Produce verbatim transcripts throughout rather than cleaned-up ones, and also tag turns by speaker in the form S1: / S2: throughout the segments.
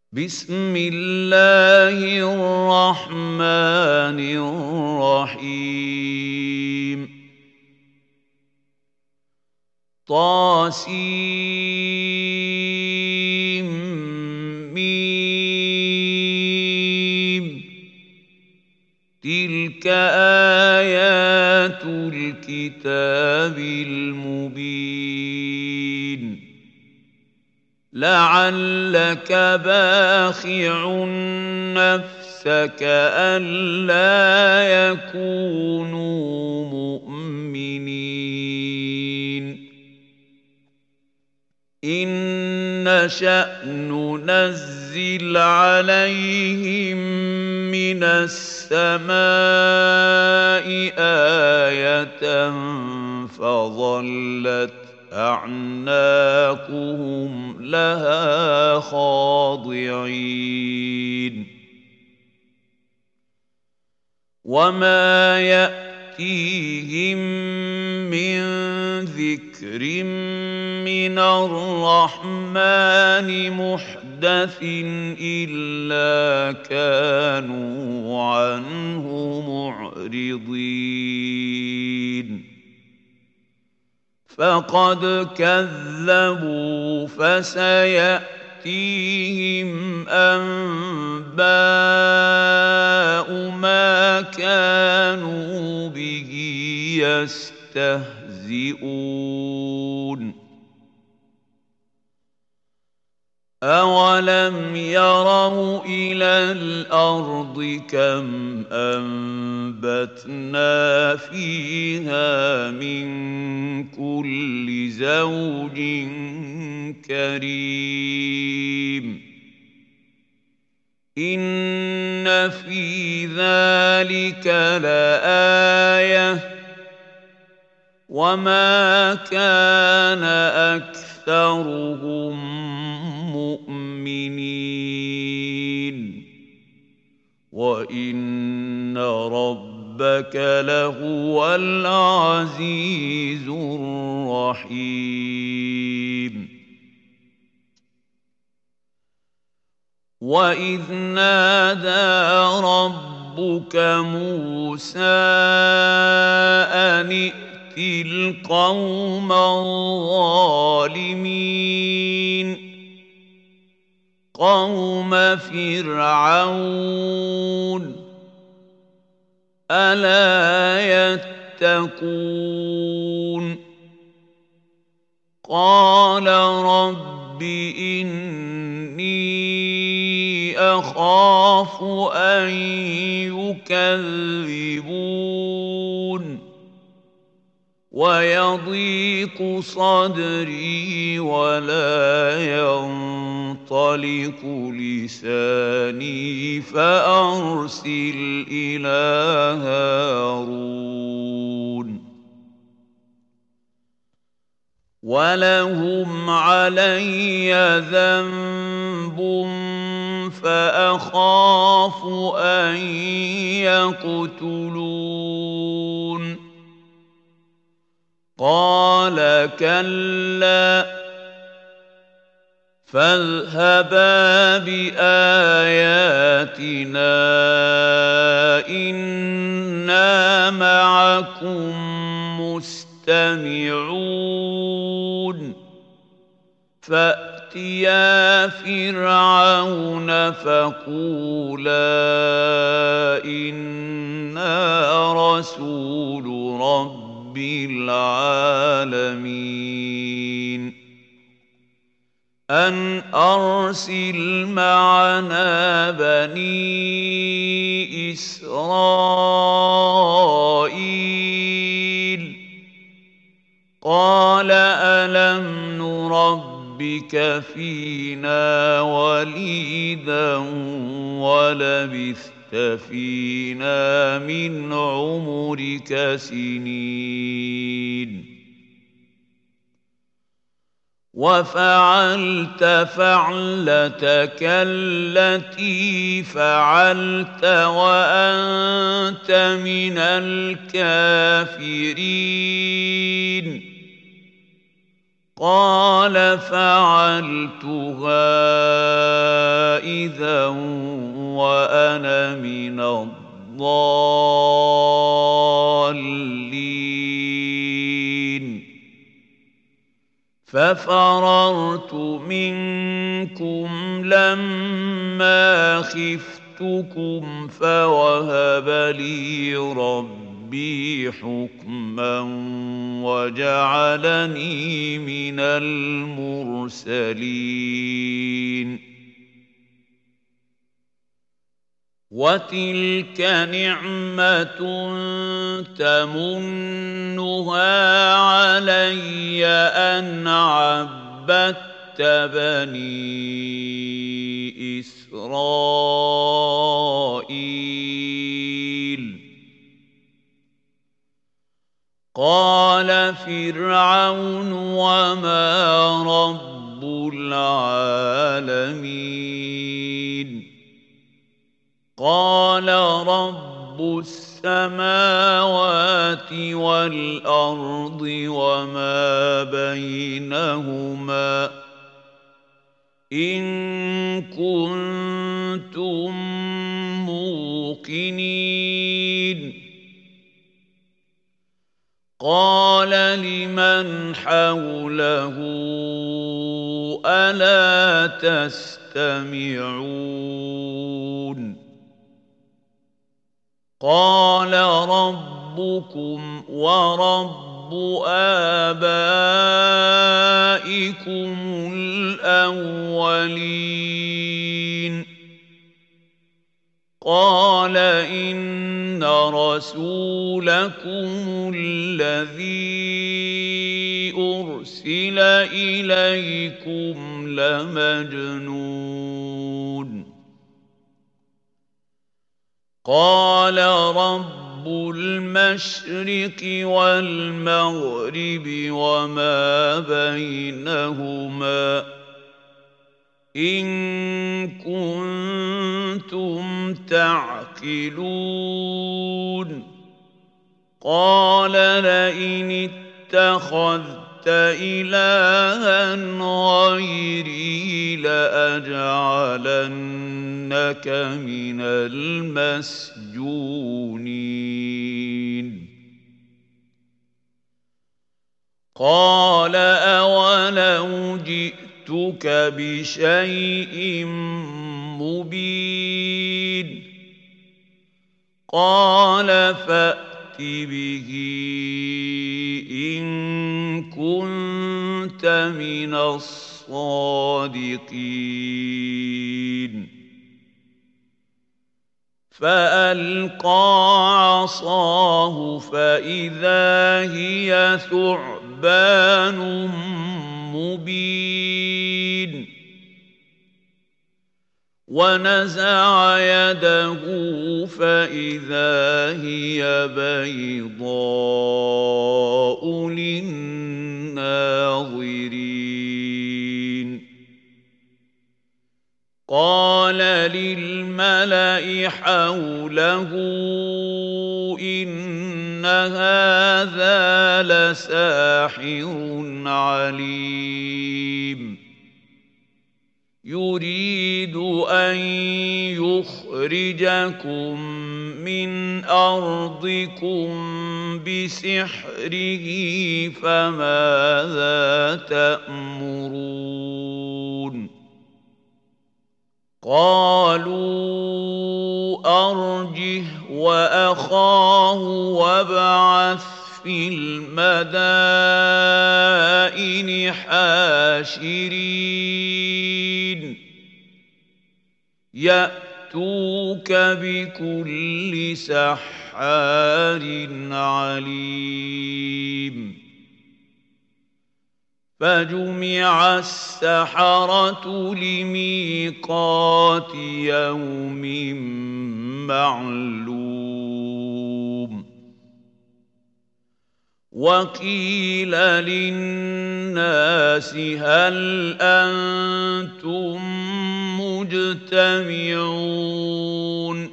S1: بسم الله الرحمن الرحيم طاسيم ميم تلك آيات الكتاب المبين لعلك باخع نفسك ألا يكونوا مؤمنين إن نشأ ننزل عليهم من السماء آية فظلت أعناقهم لها خاضعين وما يأتيهم من ذكر من الرحمن محدث إلا كانوا عنه معرضين فقد كذبوا فسيأتيهم أنباء ما كانوا به يستهزئون أولم يروا إلى الأرض كم أنبتنا فيها من كل زوج كريم إن في ذلك لآية وما كان أكثرهم مؤمنين وإن ربك لهو العزيز الرحيم وإذ نادى ربك موسى أن ائت القوم الظالمين قوم فرعون ألا يتقون قال رب إني أخاف أن يكذبون ويضيق صدري ولا ينطلق لساني فأرسل إلى هارون ولهم علي ذنب فأخاف أن يقتلون قال كلا فاذهبا بآياتنا إنا معكم مستمعون فأتيا فرعون فقولا إنا رسول رب العالمين أن أرسل معنا بني إسرائيل قال ألم نربك فينا وليدا ولبثت فينا من عمرك سنين وفعلت فعلتك التي فعلت وأنت من الكافرين قال فعلتها من الضالين ففررت منكم لما خفتكم فوهب لي ربي حكما وجعلني من المرسلين وتلك نعمة تمنها علي أن عبدت بني إسرائيل قال فرعون وما رب العالمين قال رب السماوات والأرض وما بينهما إن كنتم موقنين قال لمن حوله ألا تستمعون قال ربكم ورب آبائكم الأولين قال إن رسولكم الذي أرسل إليكم لمجنون قال رب المشرق والمغرب وما بينهما إن كنتم تعقلون قال لئن اتخذت إلها غيري لأجعلنك من المسجونين قال أولو جئتك بشيء مبين قال فأت به إن كنت من الصادقين فألقى عصاه فإذا هي ثعبان مبين ونزع يده فإذا هي بيضاء للناظرين قال للملأ حوله إن هذا لساحر عليم يريد أن يخرجكم من أرضكم بسحره فماذا تأمرون قالوا أرجه وأخاه وابعث في المدائن حاشرين يأتوك بكل سحار عليم فجمع السحرة لميقات يوم معلوم وقيل للناس هل أنتم مجتمعون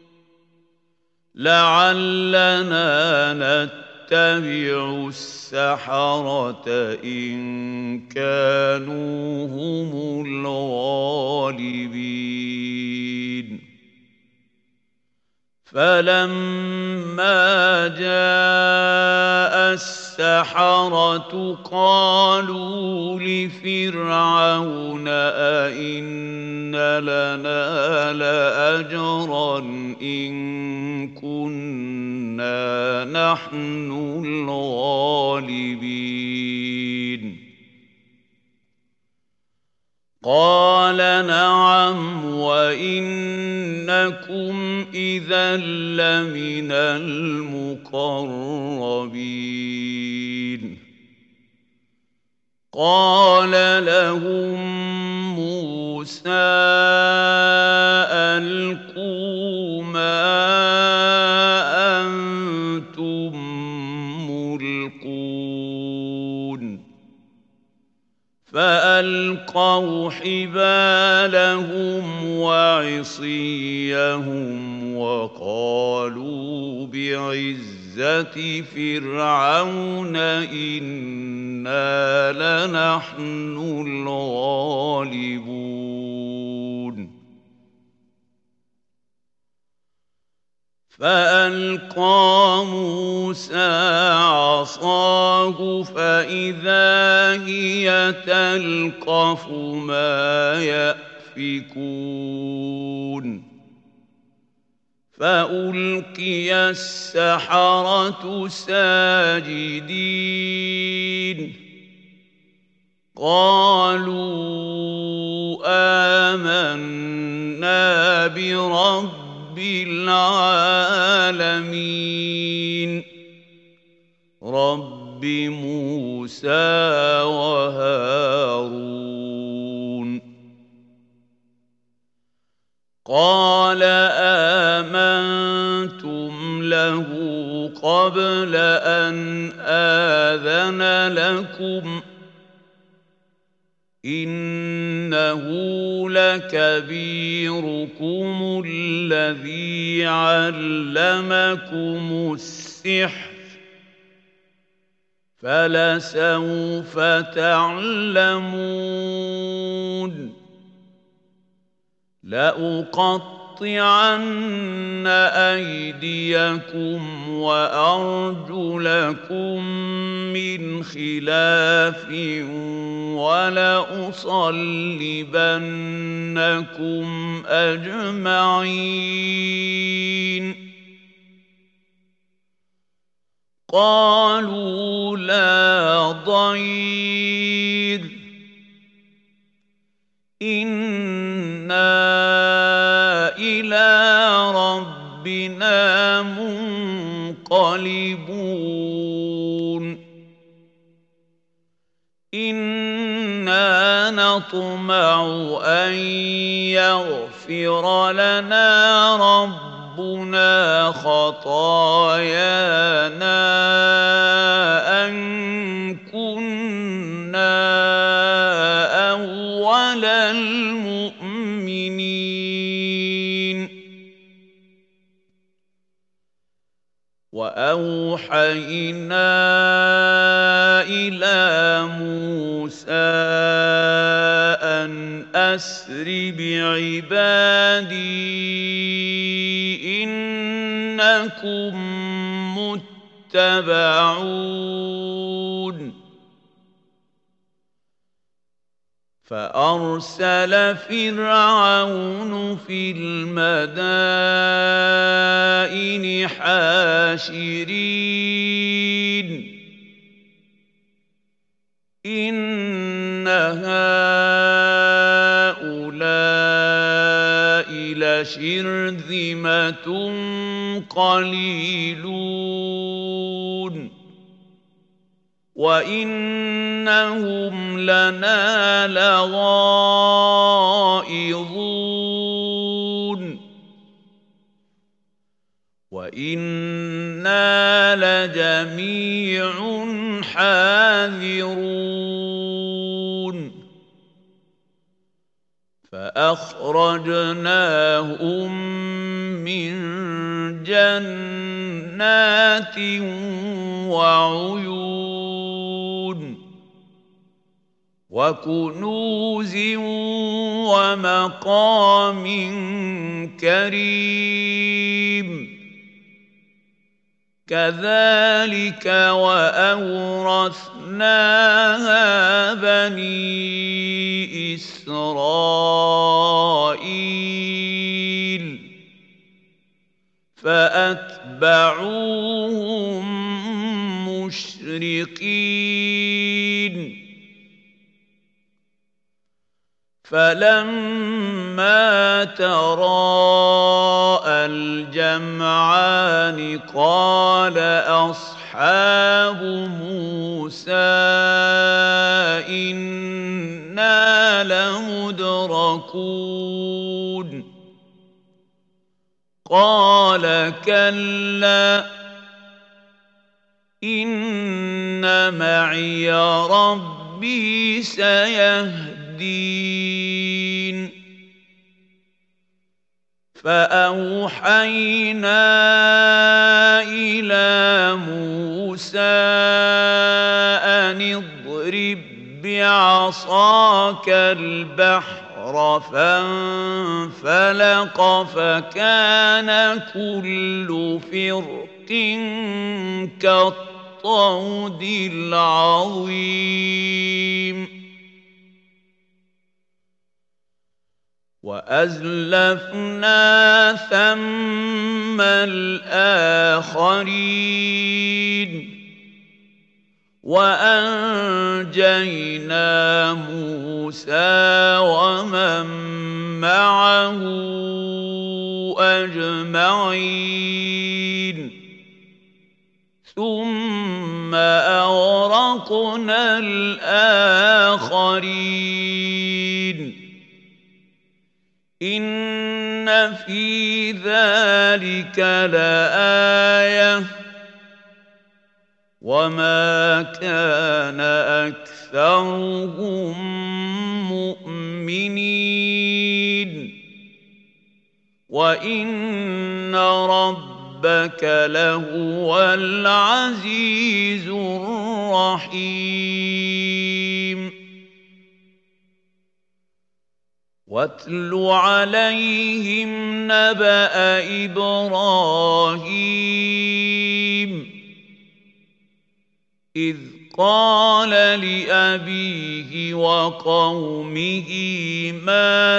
S1: لعلنا نتبع السحرة إن كانوا هم الغالبين فلما جاء السحرة قالوا لفرعون أئن لنا لأجرا إن كنا نحن الغالبين قال نعم وإنكم إذا لمن المقربين قال لهم موسى ألقوا ما أنتم ملقون فألقوا حبالهم وعصيهم وقالوا بعزة فرعون إنا لنحن الغالبون فألقى موسى عصاه فإذا هي تلقف ما يأفكون فألقي السحرة ساجدين قالوا آمنا برب رب العالمين رب موسى وهارون قال آمنتم له قبل أن آذن لكم إنه لكبيركم الذي علمكم السحر فلسوف تعلمون لأقطعن أيديكم وأرجلكم من خلاف ولأصلبنكم أجمعين قالوا لا ضير إنا إلى ربنا منقلبون إنا نطمع أن يغفر لنا ربنا خطايانا أن كنا أول المؤمنين وأوحينا إلى موسى أن أسر بعبادي إنكم متبعون فأرسل فرعون في المدائن حاشرين إن هؤلاء لشرذمة قليلون وإنهم لنا لغائظون وإنا لجميع حاذرون فأخرجناهم من جنات وعيون وكنوز ومقام كريم كذلك وأورثناها بني إسرائيل فأتبعوهم مشرقين فلما تراءى الجمعان قال أصحاب موسى إنا لمدركون قال كلا إن معي ربي سيهدين فأوحينا إلى موسى أن اضرب بعصاك البحر فانفلق فكان كل فرق كالطود العظيم وأزلفنا ثم الآخرين وأنجينا موسى ومن معه أجمعين ثم أغرقنا الآخرين إن في ذلك لآية وما كان أكثرهم مؤمنين وإن ربك لهو العزيز الرحيم واتل عليهم نبأ إبراهيم إذ قال لأبيه وقومه ما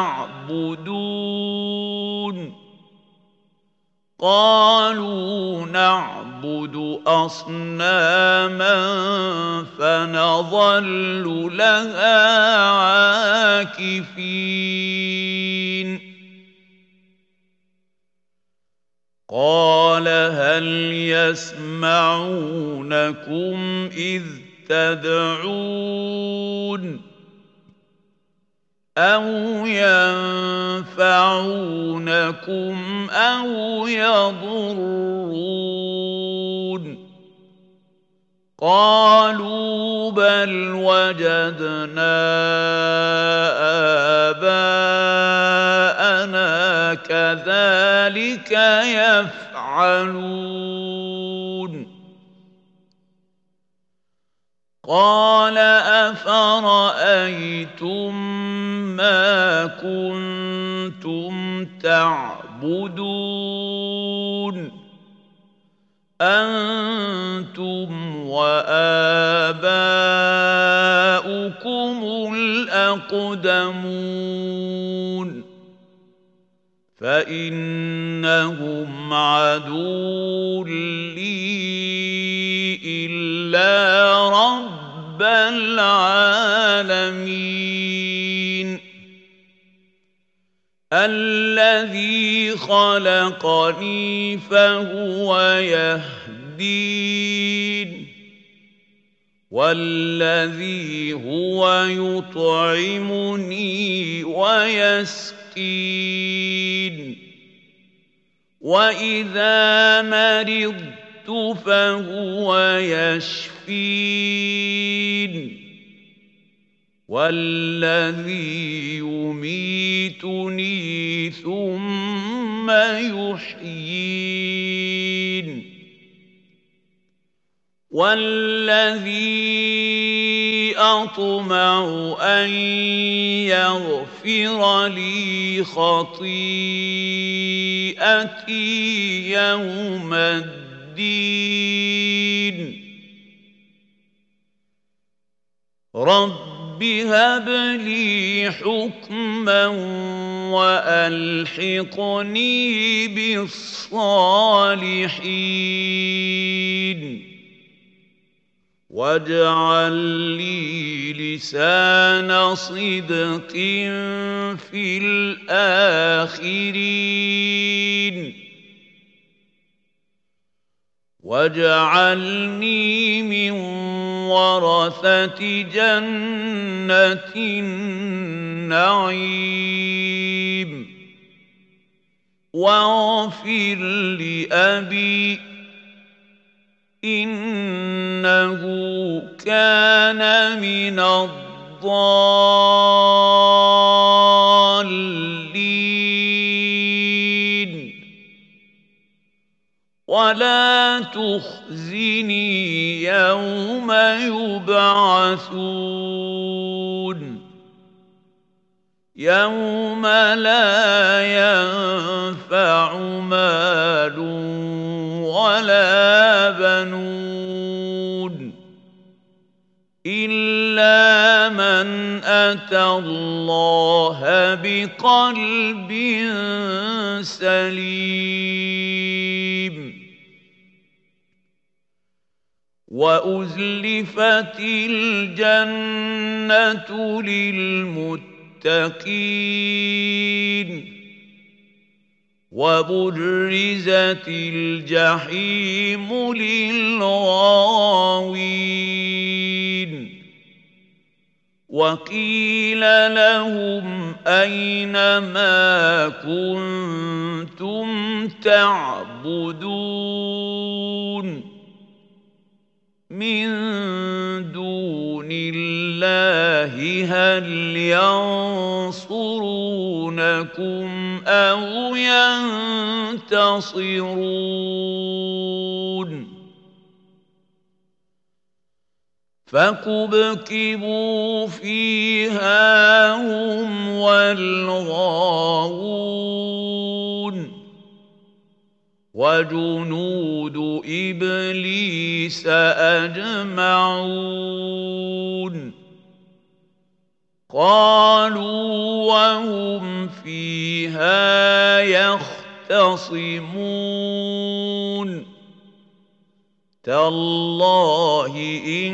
S1: تعبدون قالوا نعبد أصناما فنظل لها عاكفين قال هل يسمعونكم إذ تدعون أو ينفعونكم أو يضرون قالوا بل وجدنا آباءنا كذلك يفعلون قال أفرأيتم ما كنتم تعبدون أنتم وآباؤكم الأقدمون فإنهم عدو لي إلا رب العالمين الذي خلقني فهو يهدين والذي هو يطعمني ويسقين وإذا مرضت فهو يشفين والذي يميتني ثم يحيين والذي أطمع أن يغفر لي خطيئتي يوم الدين الدين رب هب لي حكما وألحقني بالصالحين واجعل لي لسان صدق في الآخرين واجعلني من ورثة جنة النعيم واغفر لأبي إنه كان من الضالين ولا تخزني يوم يبعثون يوم لا ينفع مال ولا بنون إلا من أتى الله بقلب سليم وأزلفت الجنة للمتقين وبرزت الجحيم للغاوين وقيل لهم أين ما كنتم تعبدون من دون الله هل ينصرونكم أو ينتصرون فكبكبوا فيها هم والغاوون وجنود إبليس أجمعون قالوا وهم فيها يختصمون تالله إن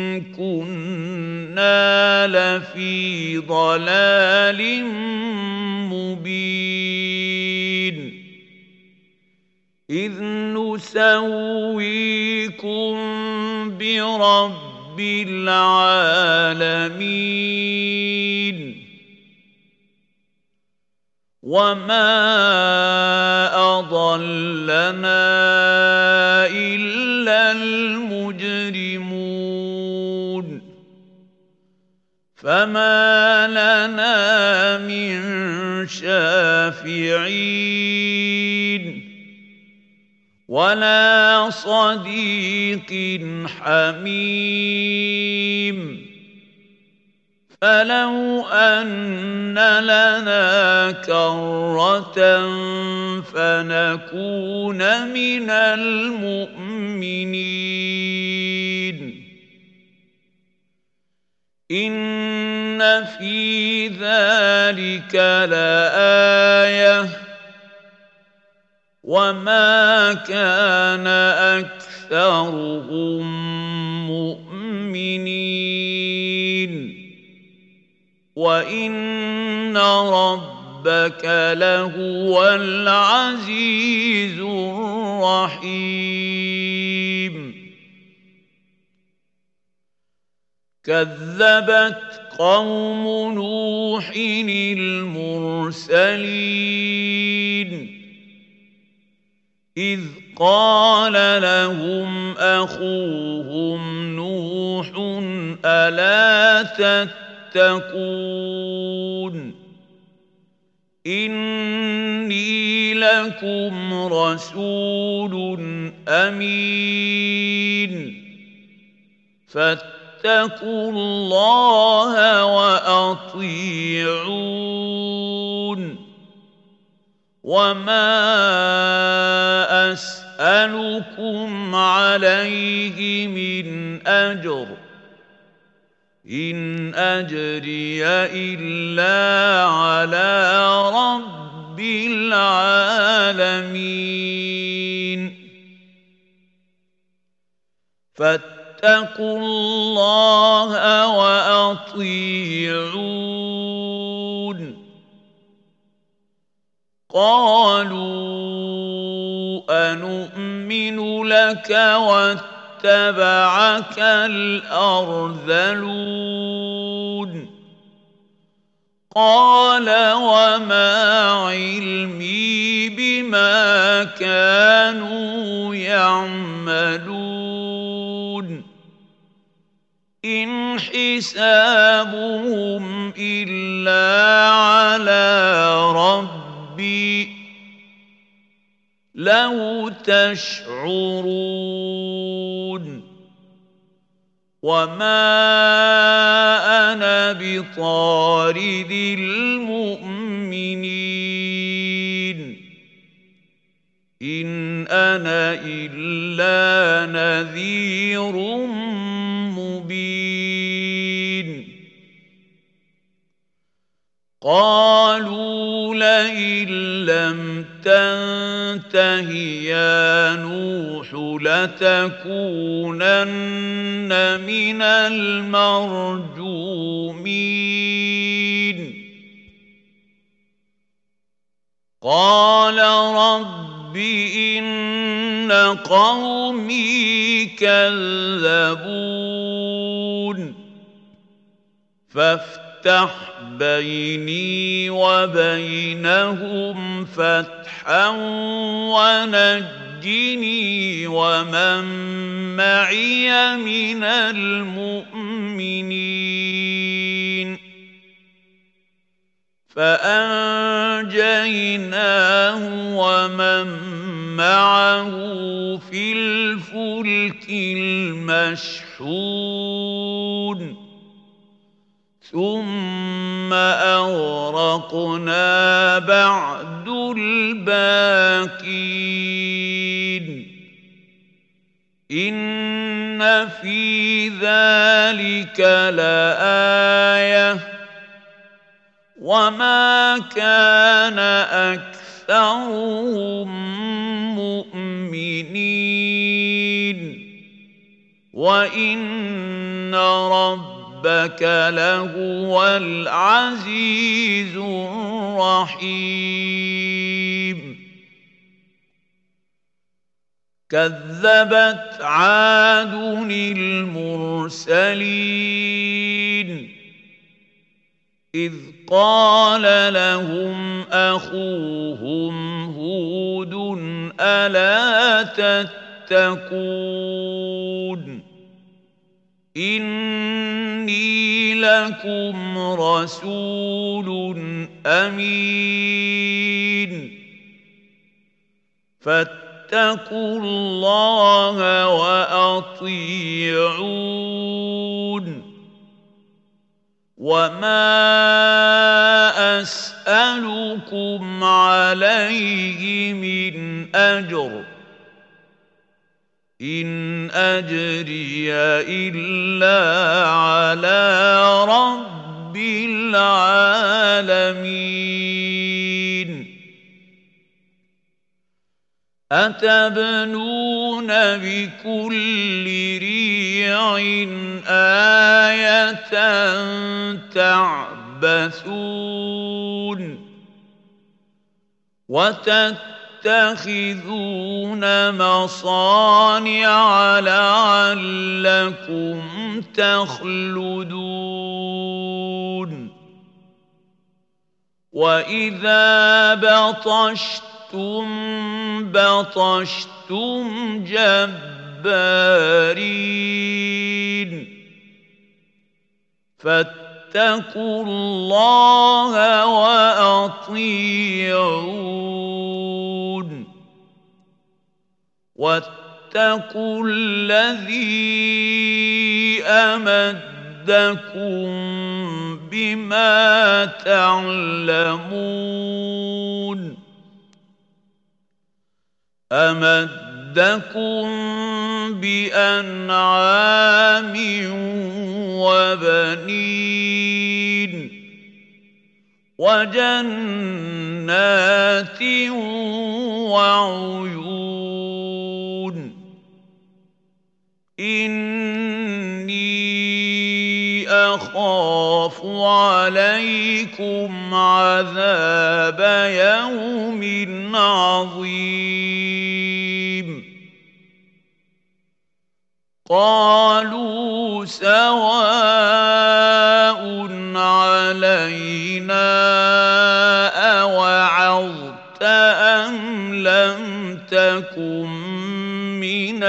S1: كنا لفي ضلال مبين إذ نسويكم برب العالمين وما أضلنا إلا المجرمون فما لنا من شافعين ولا صديق حميم فلو أن لنا كرة فنكون من المؤمنين إن في ذلك لآية وما كان أكثرهم مؤمنين وإن ربك لهو العزيز الرحيم كذبت قوم نوح المرسلين إذ قال لهم أخوهم نوح ألا تتقون إني لكم رسول أمين فاتقوا الله وأطيعون وما أسألكم أسألكم عليه من أجر إن أجري إلا على رب العالمين فاتقوا الله وأطيعون قالوا أنؤمن لك واتبعك الأرذلون قال وما علمي بما كانوا يعملون إن حسابهم إلا على ربي لو تشعرون وما أنا بطارد المؤمنين إن أنا إلا نذير مبين قالوا لئن لم تنته يا نوح لتكونن من المرجومين قال رب إن قومي كذبون فافتح بيني وبينهم فتحا ونجني ومن معي من المؤمنين فأنجيناه ومن معه في الفلك المشحون ثم أغرقنا بعد الباقين إن في ذلك لآية وما كان أكثرهم مؤمنين وإن ربهم ربك لهو العزيز الرحيم كذبت عاد المرسلين إذ قال لهم أخوهم هود ألا تتقون إني لكم رسول أمين فاتقوا الله وأطيعون وما أسألكم عليه من أجر إن أجري إلا على رب العالمين أتبنون بكل ريع آية تعبثون وتتخذون مصانع لعلكم تخلدون وإذا بطشتم بطشتم جبارين فاتقوا الله وأطيعون واتقوا الذي أمدكم بما تعلمون أمدكم أمدكم بأنعام وبنين وجنات وعيون إني أخاف عليكم عذاب يوم عظيم قالوا سواء علينا أوعظت أم لم تكن من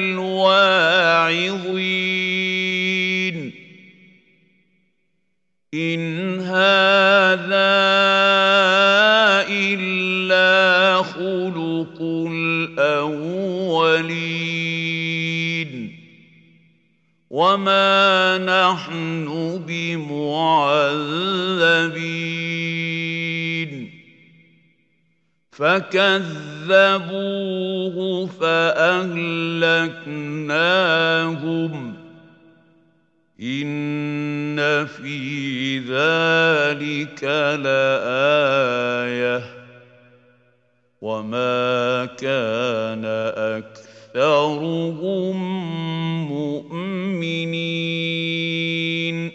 S1: الواعظين إن هذا إلا خلق الأولين وما نحن بمعذبين فكذبوه فأهلكناهم إن في ذلك لآية وما كان أكثرهم مؤمنين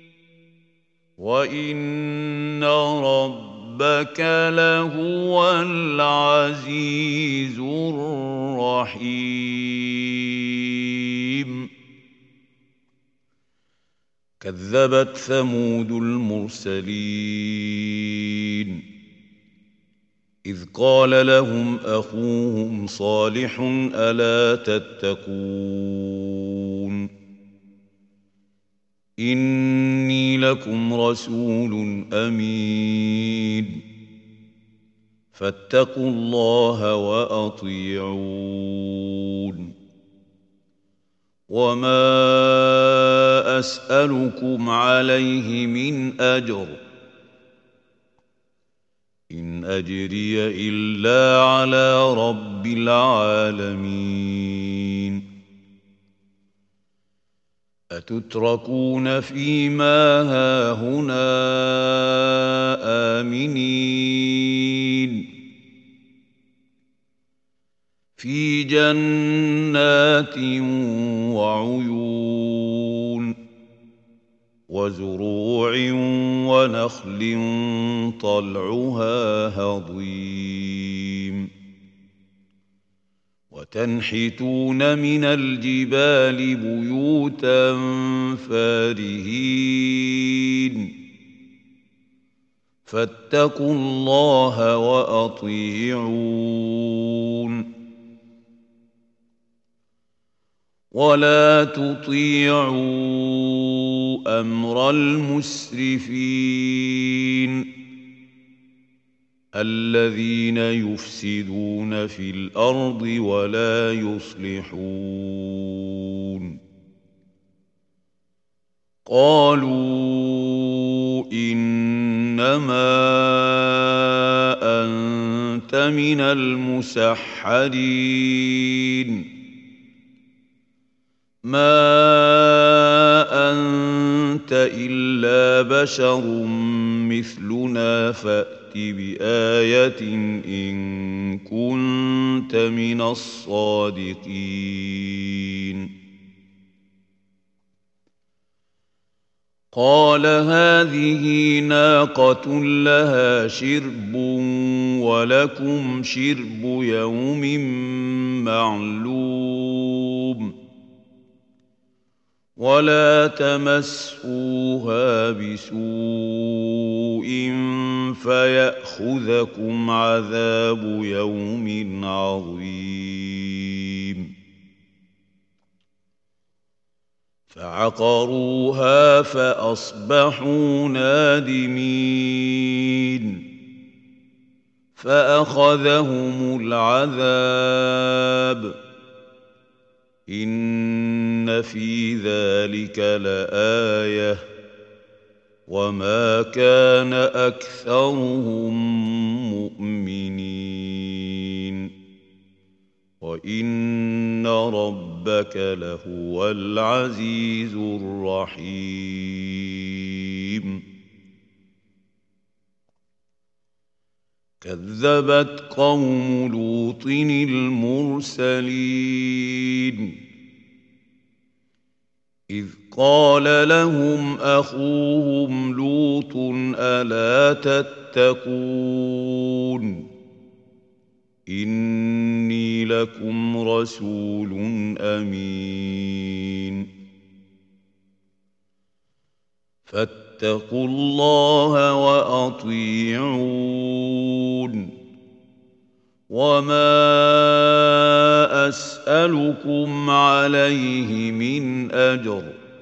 S1: وإن ربك لهو العزيز الرحيم كذبت ثمود المرسلين إذ قال لهم أخوهم صالح ألا تتقون إني لكم رسول أمين فاتقوا الله وأطيعون وما أسألكم عليه من أجر إن أجري إلا على رب العالمين أتتركون فيما هاهنا آمنين في جنات وعيون وزروع ونخل طلعها هضيم وتنحتون من الجبال بيوتا فارهين فاتقوا الله وأطيعون ولا تطيعوا أمر المسرفين الذين يفسدون في الأرض ولا يصلحون قالوا إنما أنت من المسحرين ما أنت إلا بشر مثلنا فأت بآية إن كنت من الصادقين قال هذه ناقة لها شرب ولكم شرب يوم معلوم ولا تمسوها بسوء فيأخذكم عذاب يوم عظيم فعقروها فأصبحوا نادمين فأخذهم العذاب إن في ذلك لآية وما كان أكثرهم مؤمنين وإن ربك لهو العزيز الرحيم. كذبت قوم لوط المرسلين إذ قال لهم أخوهم لوط ألا تتقون إني لكم رسول أمين فاتقوا الله وأطيعون وما أسألكم عليه من أجر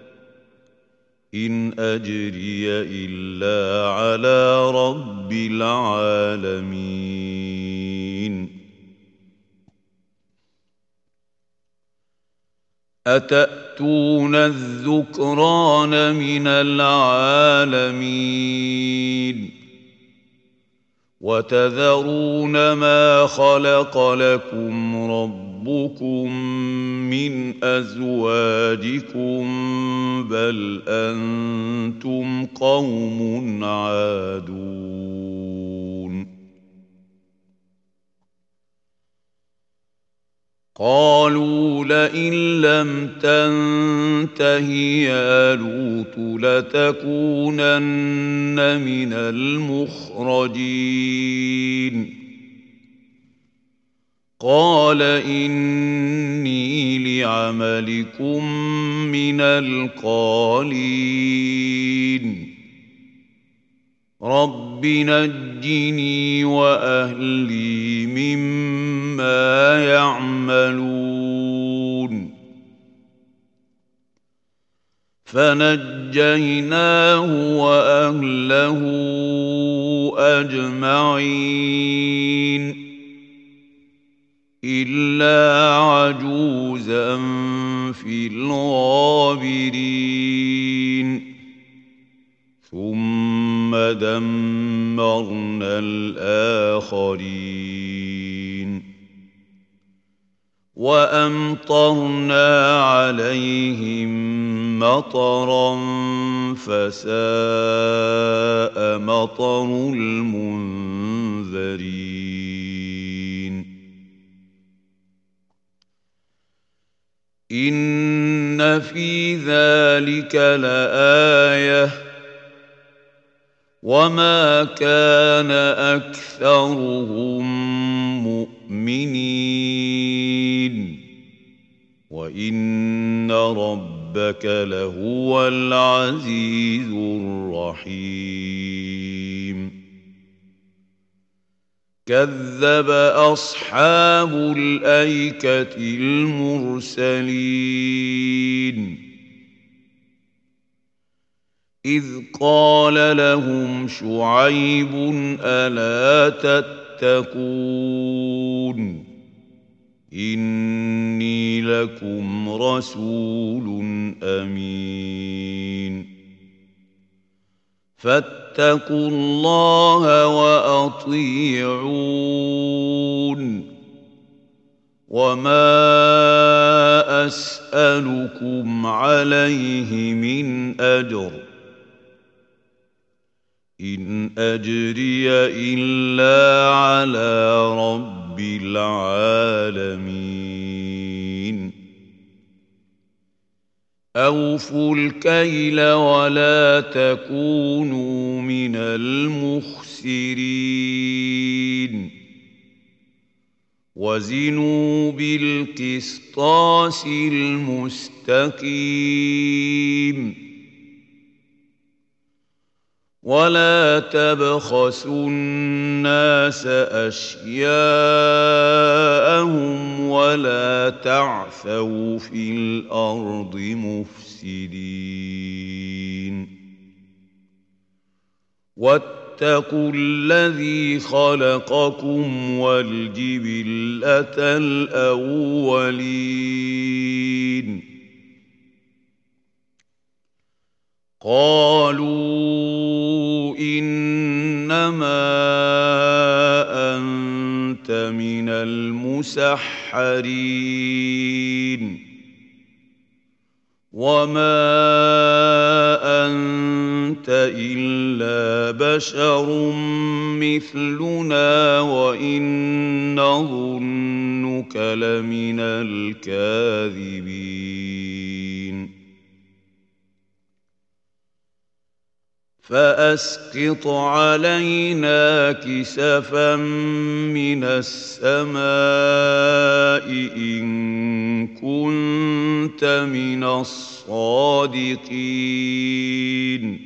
S1: إن أجري إلا على رب العالمين. أتأتون الذكران من العالمين وتذرون ما خلق لكم ربكم من أزواجكم بل أنتم قوم عادون. قالوا لئن لم تنته يا لوط لتكونن من المخرجين قال إني لعملكم من القالين رب نجني وأهلي مما يعملون. فنجيناه وأهله أجمعين إلا عجوزا في الغابرين ثم دمرنا الآخرين وأمطرنا عليهم مطرا فساء مطر المنذرين. إن في ذلك لآية وما كان أكثرهم مؤمنين وإن ربك لهو العزيز الرحيم. كذب أصحاب الأيكة المرسلين إذ قال لهم شعيب ألا تتقون إني لكم رسول أمين فاتقوا الله وأطيعون وما أسألكم عليه من أجر إن أجري إلا على رب العالمين. أوفوا الكيل ولا تكونوا من المخسرين وزنوا بالقسطاس المستقيم ولا تبخسوا الناس أشياءهم ولا تعثوا في الأرض مفسدين واتقوا الذي خلقكم والجبلة الأولين. قالوا إنما أنت أنت من المسحرين وما أنت إلا بشر مثلنا وإن نظنك لمن الكاذبين فأسقط علينا كسفا من السماء إن كنت من الصادقين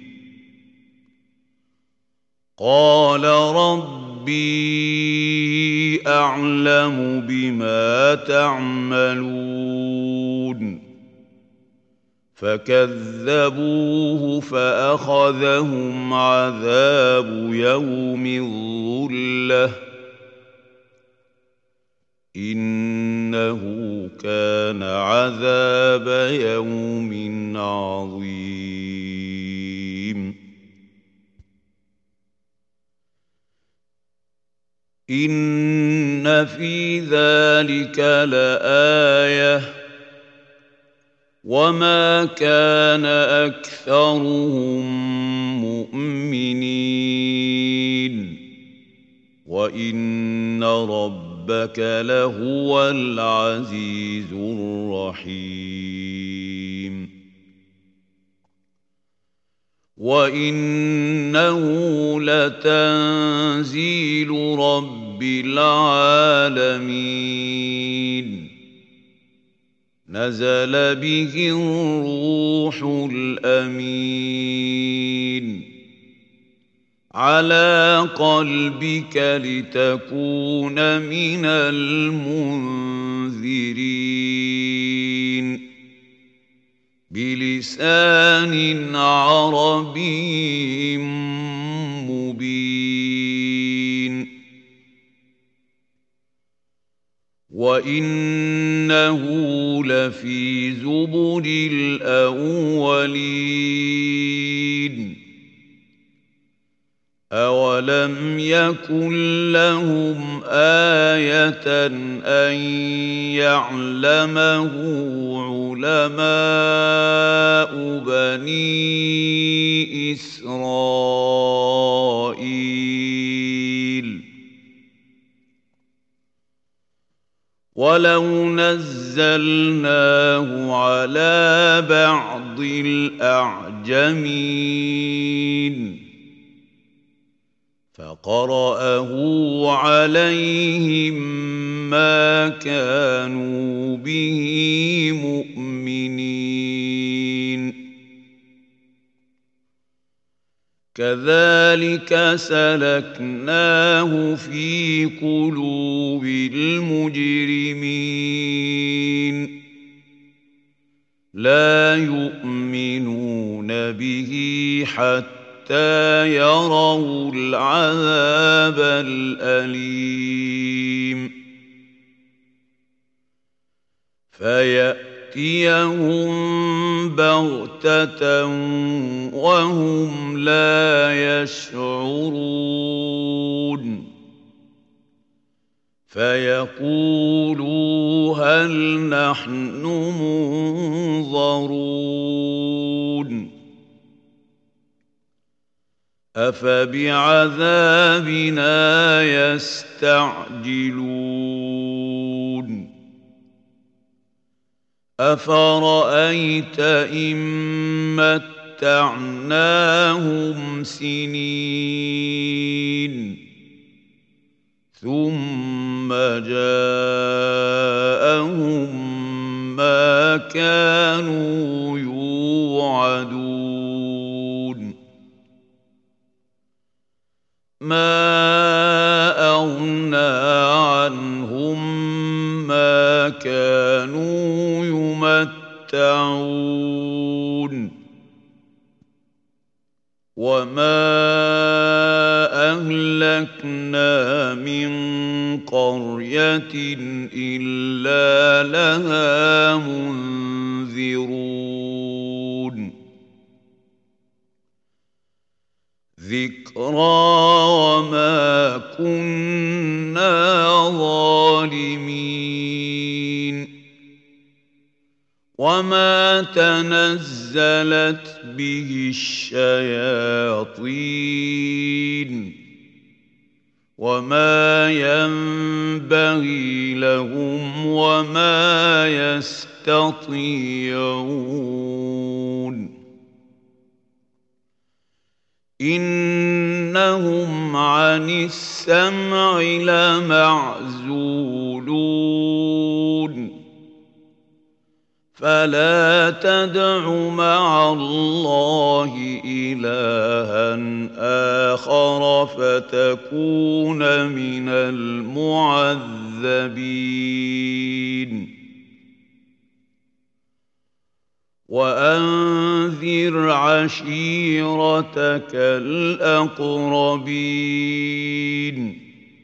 S1: قال ربي أعلم بما تعملون فكذبوه فأخذهم عذاب يوم الظلة إنه كان عذاب يوم عظيم إن في ذلك لآية وما كان أكثرهم مؤمنين وإن ربك لهو العزيز الرحيم وإنه لتنزيل رب العالمين نزل به الروح الأمين على قلبك لتكون من المنذرين بلسان عربي مبين وإنه لفي زبر الأولين أولم يكن لهم آية أن يعلمه علماء بني إسرائيل ولو نزلناه على بعض الأعجمين فقرأه عليهم ما كانوا به مؤمنين كذلك سلكناه في قلوب المجرمين لا يؤمنون به حتى حتى يروا العذاب الأليم فيأتيهم بغتة وهم لا يشعرون فيقولوا هل نحن منظرون أفبعذابنا يستعجلون أفرأيت إن متعناهم سنين ثم جاءهم ما كانوا يوعدون ما أغنى عنهم ما كانوا يمتعون وما أهلكنا من قرية إلا لها منذرون ذكرى وما كنا ظالمين وما تنزلت به الشياطين وما ينبغي لهم وما يستطيعون إنهم عن السمع لمعزولون فلا تدع مع الله إلها آخر فتكون من المعذبين وأنذر عشيرتك الأقربين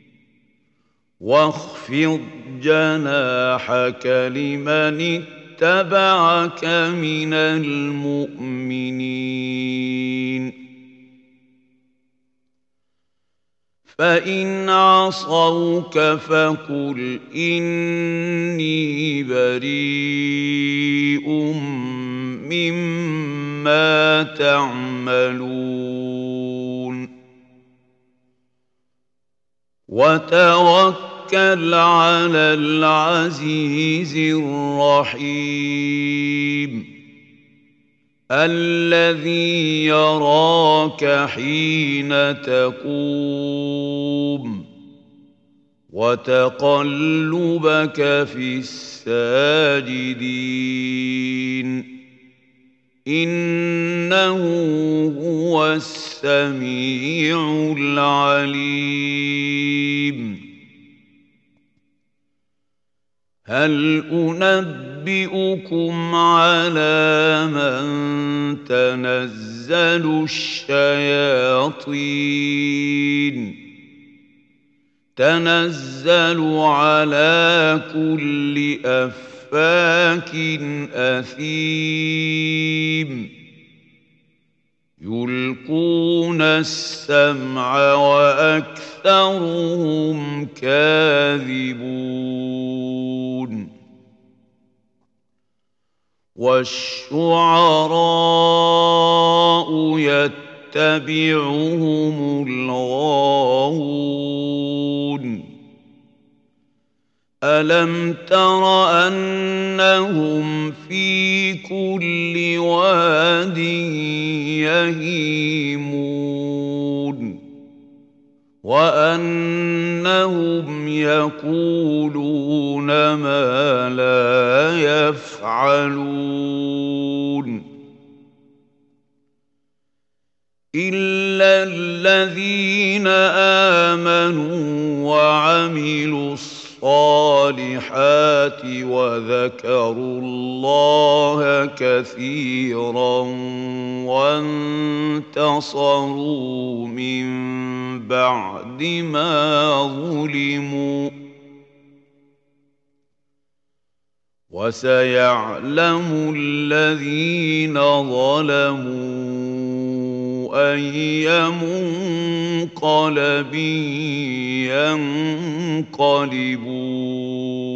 S1: واخفض جناحك لمن اتبعك من المؤمنين فإن عصوك فقل إني بريء مما تعملون وتوكل على العزيز الرحيم الذي يراك حين تقوم وتقلبك في الساجدين إنه هو السميع العليم هل أنبئكم على من تنزل الشياطين تنزل على كل أفاك أثيم يلقون السمع وأكثرهم كاذبون والشعراء يتبعهم الغاوون ألم تر أنهم في كل واد يهيمون وأنهم يقولون ما لا يفعلون إلا الذين آمنوا وعملوا الصالحات وذكروا الله كثيرا وانتصروا من بعد ما ظلموا وسيعلم الذين ظلموا أي منقلب ينقلبون